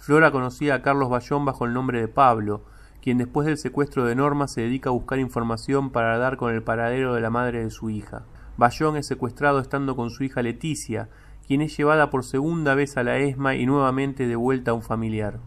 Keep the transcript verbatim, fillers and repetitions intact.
Flora conocía a Carlos Bayón bajo el nombre de Pablo, quien después del secuestro de Norma se dedica a buscar información para dar con el paradero de la madre de su hija. Bayón es secuestrado estando con su hija Leticia, quien es llevada por segunda vez a la ESMA y nuevamente devuelta a un familiar.